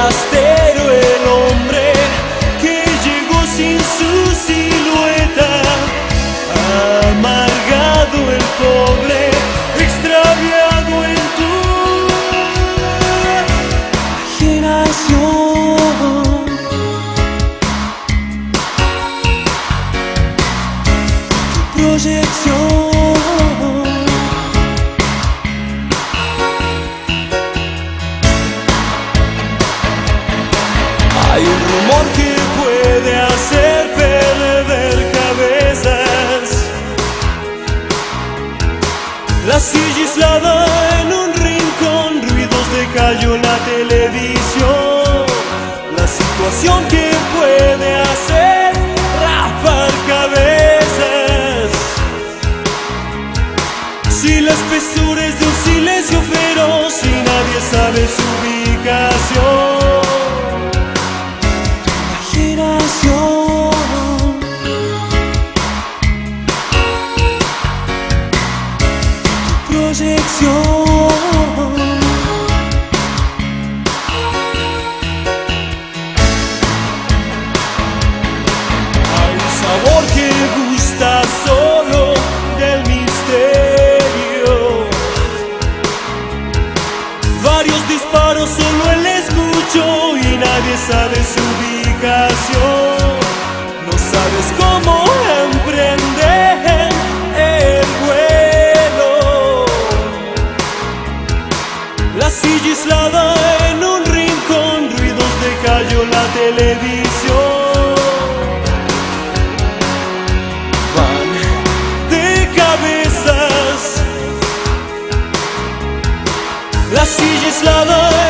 forastero, el hombre que llegó sin su silueta, amargado el pobre, extraviado en tu imaginación. Tu proyección. Hay un rumor que puede hacer perder cabezas. La silla aislada en un rincón, ruidos de callo en la televisión. La situación que puede hacer rapar cabezas. Si la espesura es de un silencio feroz y nadie sabe su ubicación. Proyección. Hay un sabor que gusta solo del misterio. Varios disparos, solo él escuchó y nadie sabe su ubicación. No sabes cómo emprender el vuelo. La silla aislada en un rincón, ruidos de callo, la televisión. Van de cabezas. La silla aislada